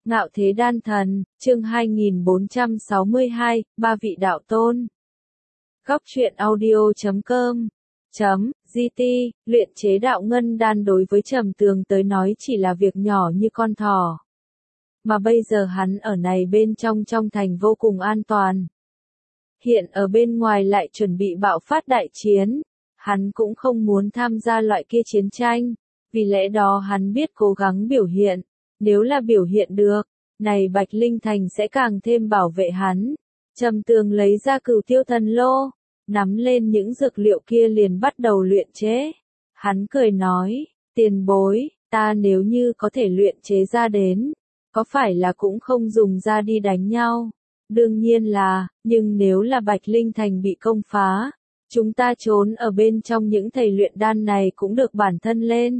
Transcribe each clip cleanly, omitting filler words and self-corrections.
Ngạo Thế Đan Thần, chương 2462, Ba Vị Đạo Tôn. Góc truyện audio.com GT, luyện chế đạo ngân đan đối với Trầm Tường tới nói chỉ là việc nhỏ như con thỏ. Mà bây giờ hắn ở này bên trong thành vô cùng an toàn. Hiện ở bên ngoài lại chuẩn bị bạo phát đại chiến. Hắn cũng không muốn tham gia loại kia chiến tranh. Vì lẽ đó hắn biết cố gắng biểu hiện. Nếu là biểu hiện được, này Bạch Linh Thành sẽ càng thêm bảo vệ hắn. Trầm Tường lấy ra Cửu Tiêu Thần Lô, nắm lên những dược liệu kia liền bắt đầu luyện chế. Hắn cười nói, tiền bối, ta nếu như có thể luyện chế ra đến, có phải là cũng không dùng ra đi đánh nhau? Đương nhiên là, nhưng nếu là Bạch Linh Thành bị công phá, chúng ta trốn ở bên trong những thầy luyện đan này cũng được bản thân lên.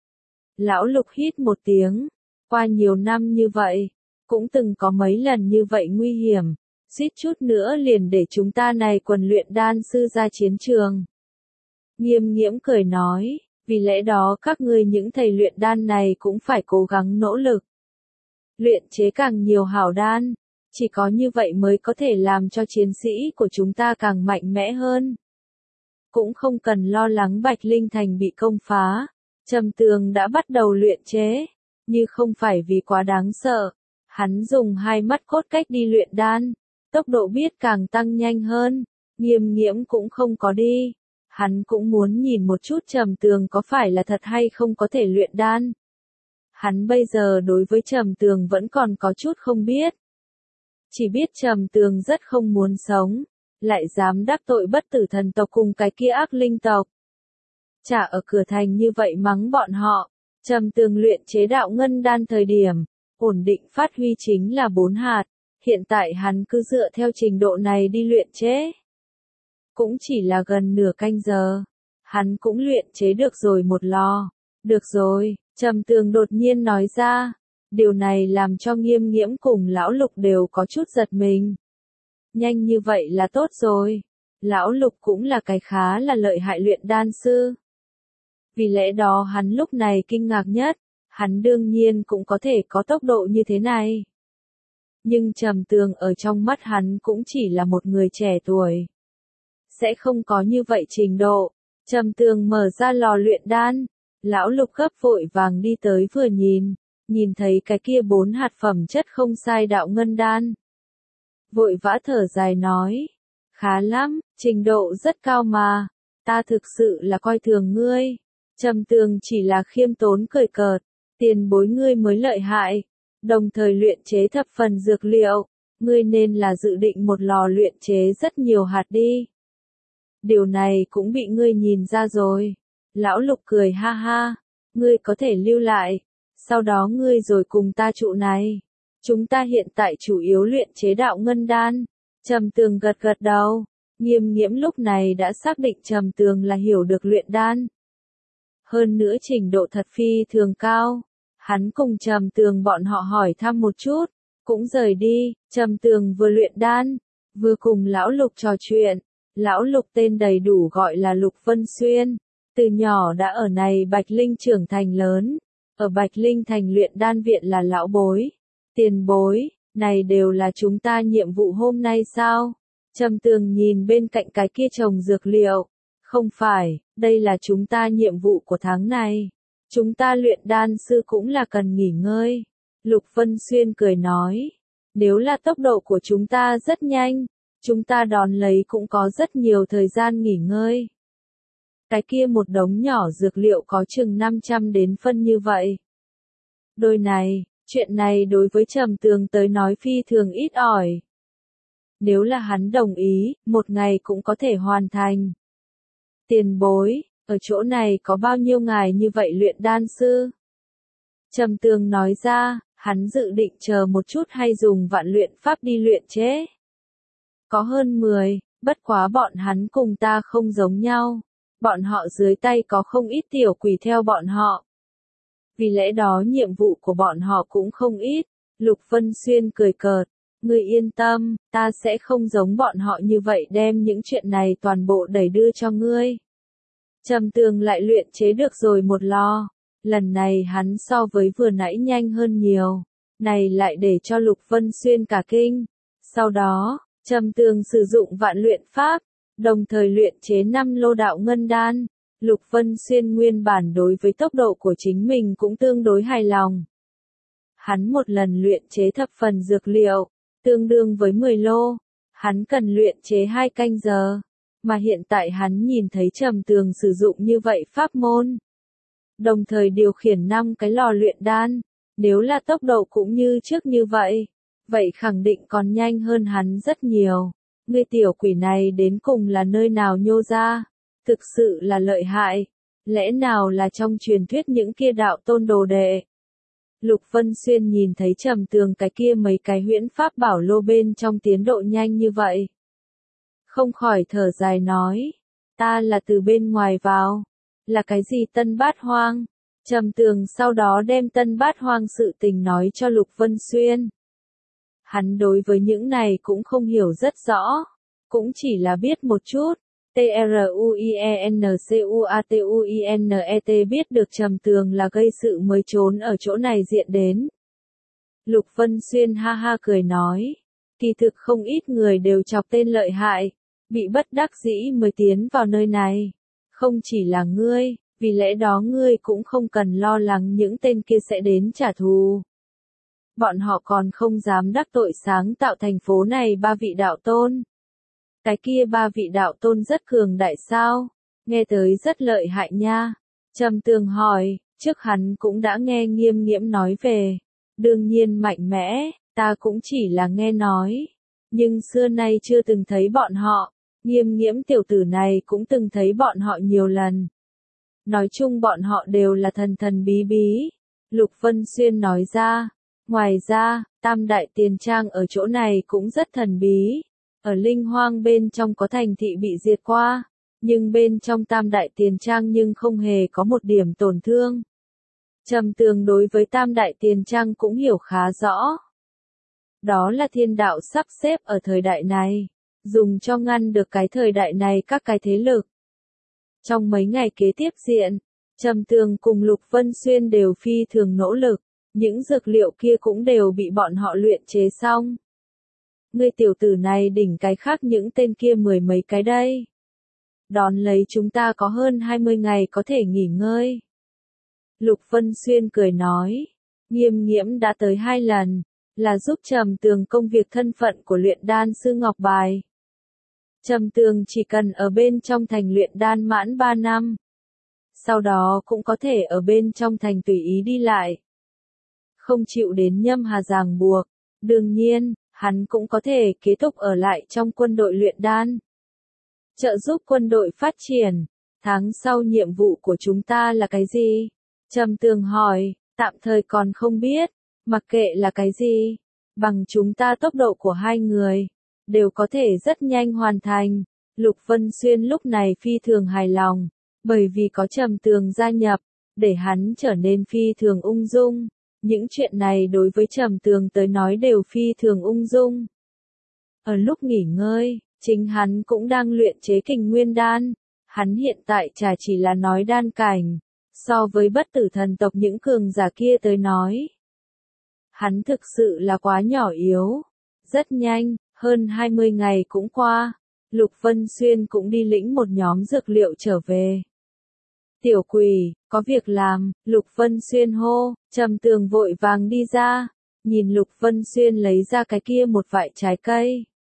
Lão Lục hít một tiếng, qua nhiều năm như vậy, cũng từng có mấy lần như vậy nguy hiểm, suýt chút nữa liền để chúng ta này quần luyện đan sư ra chiến trường. Nghiêm Nghiễm cười nói, vì lẽ đó các ngươi những thầy luyện đan này cũng phải cố gắng nỗ lực. Luyện chế càng nhiều hảo đan, chỉ có như vậy mới có thể làm cho chiến sĩ của chúng ta càng mạnh mẽ hơn. Cũng không cần lo lắng Bạch Linh Thành bị công phá, Trầm Tường đã bắt đầu luyện chế, như không phải vì quá đáng sợ. Hắn dùng hai mắt cốt cách đi luyện đan, tốc độ biết càng tăng nhanh hơn. Nghiêm Nghiễm cũng không có đi, hắn cũng muốn nhìn một chút Trầm Tường có phải là thật hay không có thể luyện đan. Hắn bây giờ đối với Trầm Tường vẫn còn có chút không biết. Chỉ biết Trầm Tường rất không muốn sống, lại dám đắc tội bất tử thần tộc cùng cái kia ác linh tộc. Chả ở cửa thành như vậy mắng bọn họ. Trầm Tường luyện chế đạo ngân đan thời điểm, ổn định phát huy chính là 4 hạt, hiện tại hắn cứ dựa theo trình độ này đi luyện chế. Cũng chỉ là gần nửa canh giờ, hắn cũng luyện chế được rồi một lò. Được rồi, Trầm Tường đột nhiên nói ra, điều này làm cho Nghiêm Nghiễm cùng Lão Lục đều có chút giật mình. Nhanh như vậy là tốt rồi, Lão Lục cũng là cái khá là lợi hại luyện đan sư. Vì lẽ đó hắn lúc này kinh ngạc nhất, hắn đương nhiên cũng có thể có tốc độ như thế này. Nhưng Trầm Tường ở trong mắt hắn cũng chỉ là một người trẻ tuổi. Sẽ không có như vậy trình độ. Trầm Tường mở ra lò luyện đan, Lão Lục gấp vội vàng đi tới vừa nhìn thấy cái kia 4 hạt phẩm chất không sai đạo ngân đan. Vội vã thở dài nói, khá lắm, trình độ rất cao mà, ta thực sự là coi thường ngươi. Trầm Tường chỉ là khiêm tốn cười cợt, tiền bối ngươi mới lợi hại, đồng thời luyện chế thập phần dược liệu, ngươi nên là dự định một lò luyện chế rất nhiều hạt đi. Điều này cũng bị ngươi nhìn ra rồi. Lão Lục cười ha ha, ngươi có thể lưu lại, sau đó ngươi rồi cùng ta trụ này. Chúng ta hiện tại chủ yếu luyện chế đạo ngân đan. Trầm Tường gật gật đầu, Nghiêm Nghiễm lúc này đã xác định Trầm Tường là hiểu được luyện đan. Hơn nữa trình độ thật phi thường cao. Hắn cùng Trầm Tường bọn họ hỏi thăm một chút, cũng rời đi. Trầm Tường vừa luyện đan, vừa cùng Lão Lục trò chuyện. Lão Lục tên đầy đủ gọi là Lục Vân Xuyên, từ nhỏ đã ở này Bạch Linh trưởng thành lớn, ở Bạch Linh thành luyện đan viện là lão bối. Tiền bối, này đều là chúng ta nhiệm vụ hôm nay sao? Trầm Tường nhìn bên cạnh cái kia trồng dược liệu. Không phải, đây là chúng ta nhiệm vụ của tháng này. Chúng ta luyện đan sư cũng là cần nghỉ ngơi. Lục Vân Xuyên cười nói, nếu là tốc độ của chúng ta rất nhanh, chúng ta đón lấy cũng có rất nhiều thời gian nghỉ ngơi. Cái kia một đống nhỏ dược liệu có chừng 500 đến phân như vậy. Đôi này, chuyện này đối với Trầm Tường tới nói phi thường ít ỏi. Nếu là hắn đồng ý, một ngày cũng có thể hoàn thành. Tiền bối, ở chỗ này có bao nhiêu ngài như vậy luyện đan sư? Trầm Tường nói ra, hắn dự định chờ một chút hay dùng vạn luyện pháp đi luyện chế. Có hơn 10, bất quá bọn hắn cùng ta không giống nhau. Bọn họ dưới tay có không ít tiểu quỷ theo bọn họ. Vì lẽ đó nhiệm vụ của bọn họ cũng không ít. Lục Vân Xuyên cười cợt, ngươi yên tâm, ta sẽ không giống bọn họ như vậy đem những chuyện này toàn bộ đẩy đưa cho ngươi. Trầm Tường lại luyện chế được rồi một lò. Lần này hắn so với vừa nãy nhanh hơn nhiều. này lại để cho Lục Vân Xuyên cả kinh. Sau đó, Trầm Tường sử dụng vạn luyện pháp, đồng thời luyện chế 5 lô đạo ngân đan. Lục Vân Xuyên nguyên bản đối với tốc độ của chính mình cũng tương đối hài lòng. Hắn một lần luyện chế thập phần dược liệu, tương đương với 10 lô. Hắn cần luyện chế 2 canh giờ, mà hiện tại hắn nhìn thấy Trầm Tường sử dụng như vậy pháp môn. Đồng thời điều khiển 5 cái lò luyện đan, nếu là tốc độ cũng như trước như vậy khẳng định còn nhanh hơn hắn rất nhiều. Ngươi tiểu quỷ này đến cùng là nơi nào nhô ra, thực sự là lợi hại, lẽ nào là trong truyền thuyết những kia đạo tôn đồ đệ. Lục Vân Xuyên nhìn thấy Trầm Tường cái kia mấy cái huyễn pháp bảo lô bên trong tiến độ nhanh như vậy. Không khỏi thở dài nói, ta là từ bên ngoài vào, là cái gì Tân Bát Hoang. Trầm Tường sau đó đem Tân Bát Hoang sự tình nói cho Lục Vân Xuyên. Hắn đối với những này cũng không hiểu rất rõ, cũng chỉ là biết một chút. TRUIENCUATUINET biết được Trầm Tường là gây sự mới trốn ở chỗ này diện đến. Lục Vân Xuyên ha ha cười nói, kỳ thực không ít người đều chọc tên lợi hại, bị bất đắc dĩ mới tiến vào nơi này. Không chỉ là ngươi, vì lẽ đó ngươi cũng không cần lo lắng những tên kia sẽ đến trả thù. Bọn họ còn không dám đắc tội sáng tạo thành phố này 3 vị đạo tôn. Cái kia 3 vị đạo tôn rất cường đại sao? Nghe tới rất lợi hại nha. Trầm Tường hỏi, trước hắn cũng đã nghe Nghiêm Nghiễm nói về. Đương nhiên mạnh mẽ, ta cũng chỉ là nghe nói. Nhưng xưa nay chưa từng thấy bọn họ. Nghiêm Nghiễm tiểu tử này cũng từng thấy bọn họ nhiều lần. Nói chung bọn họ đều là thần thần bí bí. Lục Vân Xuyên nói ra. Ngoài ra, Tam Đại Tiền Trang ở chỗ này cũng rất thần bí. Ở Linh Hoang bên trong có thành thị bị diệt qua, nhưng bên trong Tam Đại Tiền Trang nhưng không hề có một điểm tổn thương. Trầm Tường đối với Tam Đại Tiền Trang cũng hiểu khá rõ. Đó là thiên đạo sắp xếp ở thời đại này, dùng cho ngăn được cái thời đại này các cái thế lực. Trong mấy ngày kế tiếp diện, Trầm Tường cùng Lục Vân Xuyên đều phi thường nỗ lực, những dược liệu kia cũng đều bị bọn họ luyện chế xong. Ngươi tiểu tử này đỉnh cái khác những tên kia 10 mấy cái đây. Đón lấy chúng ta có hơn 20 ngày có thể nghỉ ngơi. Lục Vân Xuyên cười nói, Nghiêm Nghiễm đã tới 2 lần, là giúp Trầm Tường công việc thân phận của luyện đan sư Ngọc Bài. Trầm Tường chỉ cần ở bên trong thành luyện đan mãn 3 năm. Sau đó cũng có thể ở bên trong thành tùy ý đi lại. Không chịu đến nhâm hà ràng buộc. Đương nhiên, hắn cũng có thể kế tục ở lại trong quân đội luyện đan. Trợ giúp quân đội phát triển. Tháng sau nhiệm vụ của chúng ta là cái gì? Trầm Tường hỏi, tạm thời còn không biết, mặc kệ là cái gì. Bằng chúng ta tốc độ của 2 người, đều có thể rất nhanh hoàn thành. Lục Vân Xuyên lúc này phi thường hài lòng, bởi vì có Trầm Tường gia nhập, để hắn trở nên phi thường ung dung. Những chuyện này đối với Trầm Tường tới nói đều phi thường ung dung. Ở lúc nghỉ ngơi, chính hắn cũng đang luyện chế Kình Nguyên Đan. Hắn hiện tại chả chỉ là nói đan cảnh, so với bất tử thần tộc những cường giả kia tới nói. Hắn thực sự là quá nhỏ yếu. Rất nhanh, hơn 20 ngày cũng qua, Lục Vân Xuyên cũng đi lĩnh một nhóm dược liệu trở về. Tiểu quỷ, có việc làm, Lục Vân Xuyên hô, Trầm Tường vội vàng đi ra, nhìn Lục Vân Xuyên lấy ra cái kia một vại trái cây.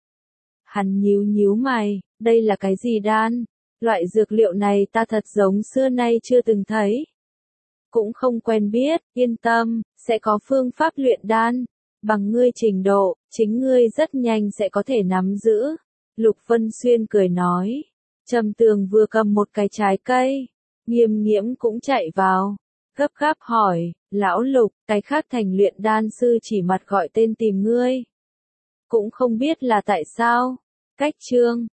Hắn nhíu nhíu mày, đây là cái gì đan? Loại dược liệu này ta thật giống xưa nay chưa từng thấy. Cũng không quen biết, yên tâm, sẽ có phương pháp luyện đan. Bằng ngươi trình độ, chính ngươi rất nhanh sẽ có thể nắm giữ. Lục Vân Xuyên cười nói. Trầm Tường vừa cầm một cái trái cây. Nghiêm Nghiễm cũng chạy vào. Gấp gáp hỏi, lão Lục, cái khác thành luyện đan sư chỉ mặt gọi tên tìm ngươi. Cũng không biết là tại sao. Cách chương